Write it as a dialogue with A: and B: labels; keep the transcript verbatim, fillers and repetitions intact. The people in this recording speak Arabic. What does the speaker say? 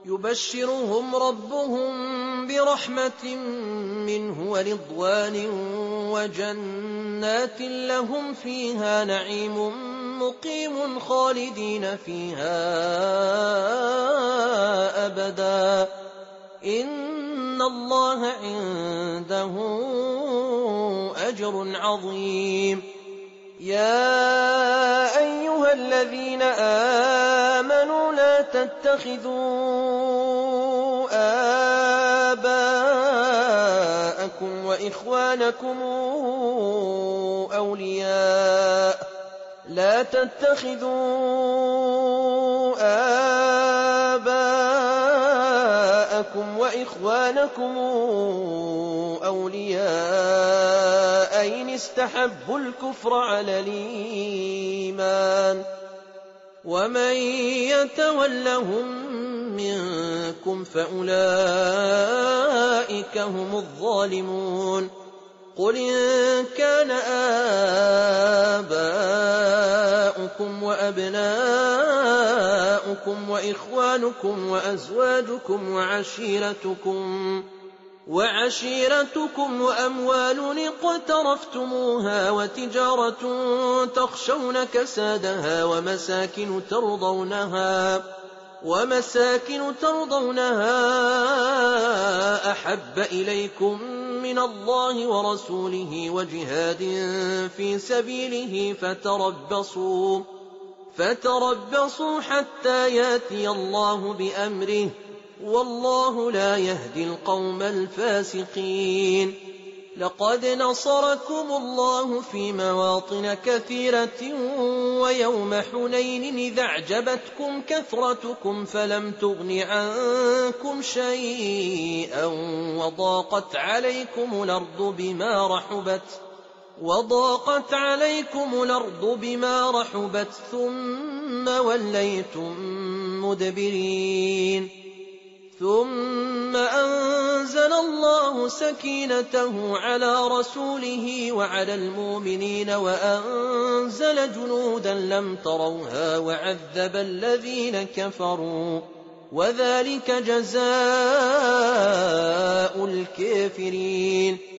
A: يبشرهم ربهم برحمة منه ورضوان وجنات لهم فيها نعيم مقيم خالدين فيها أبدا إن الله عنده أجر عظيم. يا أيها الذين آمنوا لا تتخذوا آباءكم وإخوانكم أولياء لا تتخذوا آباءكم وإخوانكم أولياء إن استحبوا الكفر على الإيمان ومن يتولهم منكم فأولئك هم الظالمون. قل إن كان آباؤكم وأبناؤكم وإخوانكم وأزواجكم وعشيرتكم وعشيرتكم وأموال اقترفتموها وتجارة تخشون كسادها ومساكن ترضونها ومساكن ترضونها أحب إليكم من الله ورسوله وجهاد في سبيله فتربصوا فتربصوا حتى ياتي الله بأمره والله لا يهدي القوم الفاسقين. لقد نصركم الله في مواطن كثيرة ويوم حنين إذ أعجبتكم كثرتكم فلم تغن عنكم شيئا وضاقت عليكم الأرض بما رحبت وضاقت عليكم الأرض بما رحبت ثم وليتم مدبرين. ثم أنزل الله سكينته على رسوله وعلى المؤمنين وأنزل جنودا لم تروها وعذب الذين كفروا وذلك جزاء الكافرين.